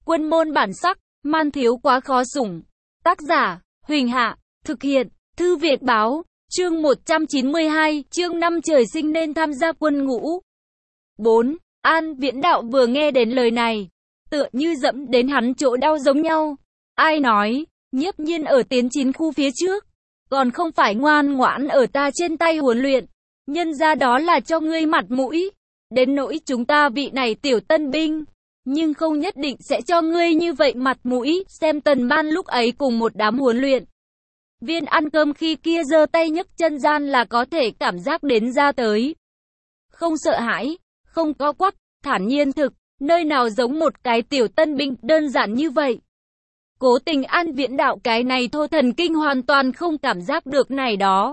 Quân môn bản sắc, man thiếu quá khó sủng. Tác giả, Huỳnh Hạ, thực hiện, Thư Việt Báo, chương 192, chương 5 trời sinh nên tham gia quân ngũ. 4. An Viễn Đạo vừa nghe đến lời này, tựa như dẫm đến hắn chỗ đau giống nhau. Ai nói, Nhiếp Nhiên ở tiến chiến khu phía trước, còn không phải ngoan ngoãn ở ta trên tay huấn luyện, nhân ra đó là cho ngươi mặt mũi. Đến nỗi chúng ta vị này tiểu tân binh, nhưng không nhất định sẽ cho ngươi như vậy mặt mũi. Xem Tần Ban lúc ấy cùng một đám huấn luyện viên ăn cơm khi kia giơ tay nhấc chân gian là có thể cảm giác đến ra tới. Không sợ hãi, không có quắc, thản nhiên thực, nơi nào giống một cái tiểu tân binh đơn giản như vậy. Cố Tình An Viễn Đạo cái này thô thần kinh hoàn toàn không cảm giác được này đó.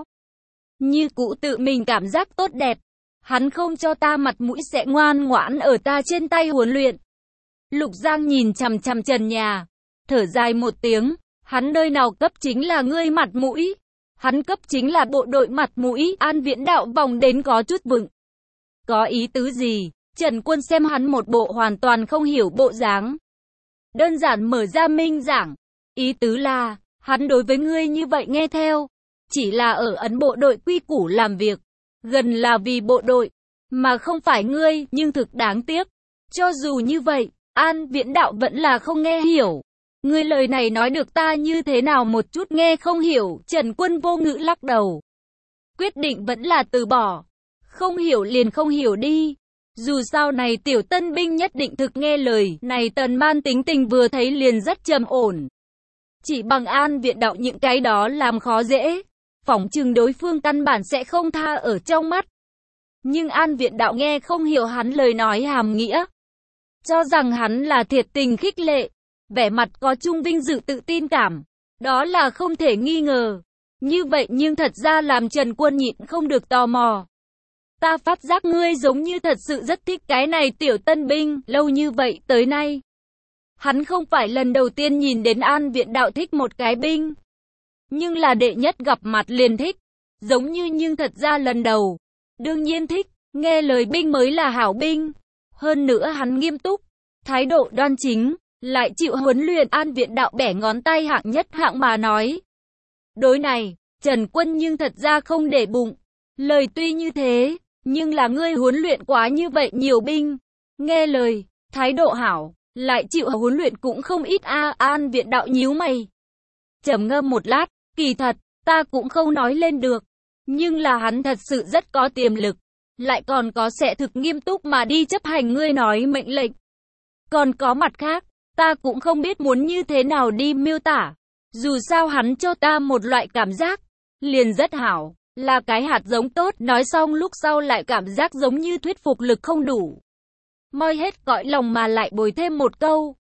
Như cũ tự mình cảm giác tốt đẹp. Hắn không cho ta mặt mũi sẽ ngoan ngoãn ở ta trên tay huấn luyện. Lục Giang nhìn chằm chằm trần nhà, thở dài một tiếng, hắn nơi nào cấp chính là ngươi mặt mũi, hắn cấp chính là bộ đội mặt mũi. An Viễn Đạo vòng đến có chút vựng. Có ý tứ gì? Trần Quân xem hắn một bộ hoàn toàn không hiểu bộ dáng. Đơn giản mở ra minh giảng, ý tứ là, hắn đối với ngươi như vậy nghe theo, chỉ là ở ấn bộ đội quy củ làm việc, gần là vì bộ đội, mà không phải ngươi, nhưng thực đáng tiếc. Cho dù như vậy, An Viễn Đạo vẫn là không nghe hiểu. Ngươi lời này nói được ta như thế nào một chút nghe không hiểu. Trần Quân vô ngữ lắc đầu. Quyết định vẫn là từ bỏ. Không hiểu liền không hiểu đi. Dù sao này tiểu tân binh nhất định thực nghe lời. Này Tần Ban tính tình vừa thấy liền rất trầm ổn. Chỉ bằng An Viễn Đạo những cái đó làm khó dễ, phỏng chừng đối phương căn bản sẽ không tha ở trong mắt. Nhưng An Viễn Đạo nghe không hiểu hắn lời nói hàm nghĩa, cho rằng hắn là thiệt tình khích lệ, vẻ mặt có chung vinh dự tự tin cảm, đó là không thể nghi ngờ. Như vậy nhưng thật ra làm Trần Quân nhịn không được tò mò. Ta phát giác ngươi giống như thật sự rất thích cái này tiểu tân binh, lâu như vậy tới nay. Hắn không phải lần đầu tiên nhìn đến An Viễn Đạo thích một cái binh, nhưng là đệ nhất gặp mặt liền thích, giống như nhưng thật ra lần đầu. Đương nhiên thích, nghe lời binh mới là hảo binh. Hơn nữa hắn nghiêm túc, thái độ đoan chính, lại chịu huấn luyện. An Viễn Đạo bẻ ngón tay hạng nhất hạng mà nói. Đối này, Trần Quân nhưng thật ra không để bụng. Lời tuy như thế, nhưng là ngươi huấn luyện quá như vậy nhiều binh. Nghe lời, thái độ hảo, lại chịu huấn luyện cũng không ít a. An Viễn Đạo nhíu mày, trầm ngâm một lát, kỳ thật, ta cũng không nói lên được. Nhưng là hắn thật sự rất có tiềm lực, lại còn có sẽ thực nghiêm túc mà đi chấp hành ngươi nói mệnh lệnh. Còn có mặt khác, ta cũng không biết muốn như thế nào đi miêu tả. Dù sao hắn cho ta một loại cảm giác, liền rất hảo, là cái hạt giống tốt. Nói xong lúc sau lại cảm giác giống như thuyết phục lực không đủ. Moi hết cõi lòng mà lại bồi thêm một câu.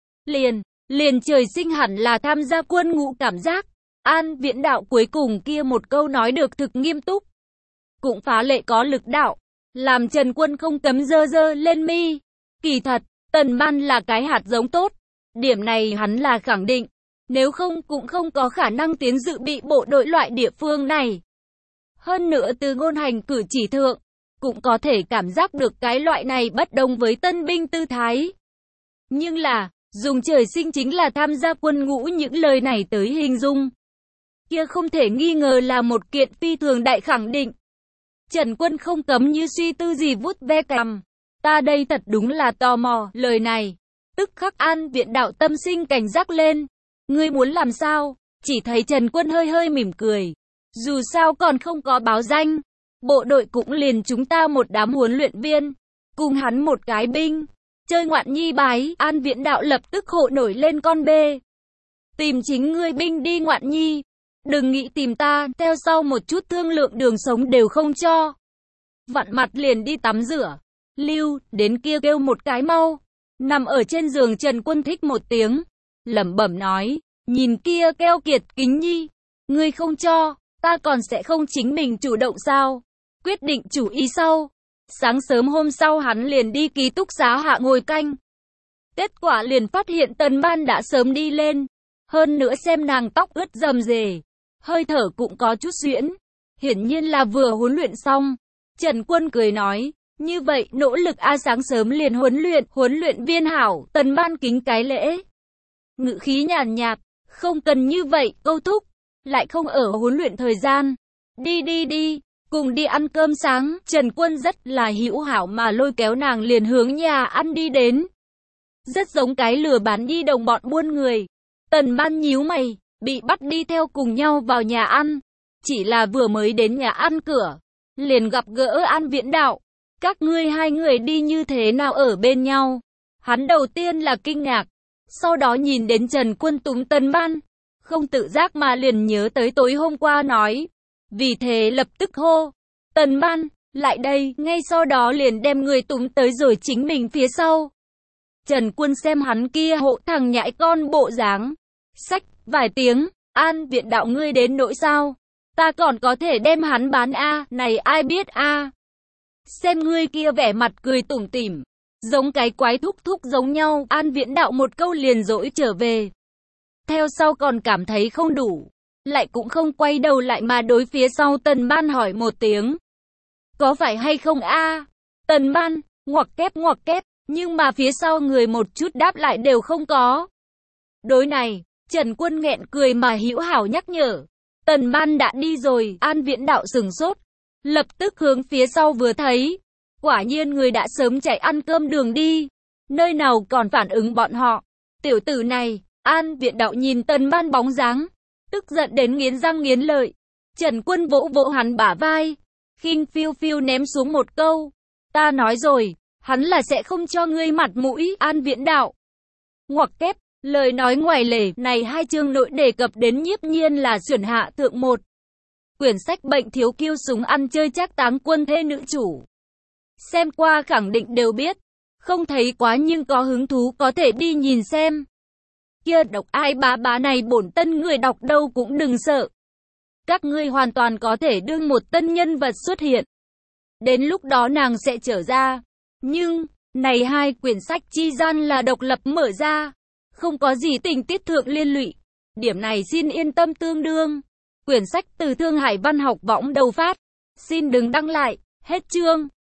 Liền trời sinh hẳn là tham gia quân ngũ cảm giác. An Viễn Đạo cuối cùng kia một câu nói được thực nghiêm túc, cũng phá lệ có lực đạo, làm Trần Quân không cấm dơ lên mi. Kỳ thật, Tần Ban là cái hạt giống tốt, điểm này hắn là khẳng định, nếu không cũng không có khả năng tiến dự bị bộ đội loại địa phương này. Hơn nữa từ ngôn hành cử chỉ thượng, cũng có thể cảm giác được cái loại này bất đồng với tân binh tư thái. Nhưng là, dùng trời sinh chính là tham gia quân ngũ những lời này tới hình dung, kia không thể nghi ngờ là một kiện phi thường đại khẳng định. Trần Quân không cấm như suy tư gì vuốt ve cằm. Ta đây thật đúng là tò mò. Lời này, tức khắc An Viễn Đạo tâm sinh cảnh giác lên. Ngươi muốn làm sao? Chỉ thấy Trần Quân hơi mỉm cười. Dù sao còn không có báo danh, bộ đội cũng liền chúng ta một đám huấn luyện viên, cùng hắn một cái binh, chơi ngoạn nhi bái. An Viễn Đạo lập tức hộ nổi lên con bê. Tìm chính ngươi binh đi ngoạn nhi. Đừng nghĩ tìm ta, theo sau một chút thương lượng đường sống đều không cho. Vặn mặt liền đi tắm rửa. Lưu, đến kia kêu một cái mau. Nằm ở trên giường Trần Quân thích một tiếng, lẩm bẩm nói, nhìn kia keo kiệt kính nhi. Ngươi không cho, ta còn sẽ không chính mình chủ động sao? Quyết định chủ ý sau. Sáng sớm hôm sau hắn liền đi ký túc xá hạ ngồi canh. Kết quả liền phát hiện Tần Ban đã sớm đi lên. Hơn nữa xem nàng tóc ướt rầm rề, hơi thở cũng có chút xuyễn, hiển nhiên là vừa huấn luyện xong. Trần Quân cười nói, như vậy nỗ lực a. Sáng sớm liền huấn luyện viên hảo. Tần Ban kính cái lễ, ngữ khí nhàn nhạt, không cần như vậy, câu thúc, lại không ở huấn luyện thời gian. Đi, cùng đi ăn cơm sáng. Trần Quân rất là hữu hảo mà lôi kéo nàng liền hướng nhà ăn đi đến. Rất giống cái lừa bán đi đồng bọn buôn người. Tần Ban nhíu mày, bị bắt đi theo cùng nhau vào nhà ăn. Chỉ là vừa mới đến nhà ăn cửa, liền gặp gỡ An Viễn Đạo. Các ngươi hai người đi như thế nào ở bên nhau? Hắn đầu tiên là kinh ngạc, sau đó nhìn đến Trần Quân túm Tần Ban, không tự giác mà liền nhớ tới tối hôm qua nói. Vì thế lập tức hô, Tần Ban, lại đây, ngay sau đó liền đem người túm tới rồi chính mình phía sau. Trần Quân xem hắn kia hộ thằng nhãi con bộ dáng, xách vài tiếng, An Viễn Đạo ngươi đến nỗi sao? Ta còn có thể đem hắn bán a, này ai biết a. Xem ngươi kia vẻ mặt cười tủm tỉm, giống cái quái thúc thúc giống nhau, An Viễn Đạo một câu liền dỗi trở về. Theo sau còn cảm thấy không đủ, lại cũng không quay đầu lại mà đối phía sau Tần Ban hỏi một tiếng. Có phải hay không a? Tần Ban, ngoặc kép, nhưng mà phía sau người một chút đáp lại đều không có. Đối này, Trần Quân nghẹn cười mà hữu hảo nhắc nhở. Tần Ban đã đi rồi, An Viễn Đạo sừng sốt. Lập tức hướng phía sau vừa thấy. Quả nhiên người đã sớm chạy ăn cơm đường đi. Nơi nào còn phản ứng bọn họ. Tiểu tử này, An Viễn Đạo nhìn Tần Ban bóng dáng, tức giận đến nghiến răng nghiến lợi. Trần Quân vỗ vỗ hắn bả vai, khinh phiêu phiêu ném xuống một câu. Ta nói rồi, hắn là sẽ không cho ngươi mặt mũi, An Viễn Đạo. Ngoặc kép, lời nói ngoài lề, này hai chương nội đề cập đến Nhiếp Nhiên là xuyển hạ thượng một. Quyển sách Bệnh thiếu kiêu súng ăn chơi trác táng quân thê nữ chủ. Xem qua khẳng định đều biết, không thấy quá nhưng có hứng thú có thể đi nhìn xem. Kia độc ai bá này bổn tân người đọc đâu cũng đừng sợ. Các ngươi hoàn toàn có thể đương một tân nhân vật xuất hiện. Đến lúc đó nàng sẽ trở ra. Nhưng, này hai quyển sách chi gian là độc lập mở ra. Không có gì tình tiết thượng liên lụy. Điểm này xin yên tâm tương đương. Quyển sách từ Thương Hải Văn học võng đầu phát. Xin đừng đăng lại. Hết chương.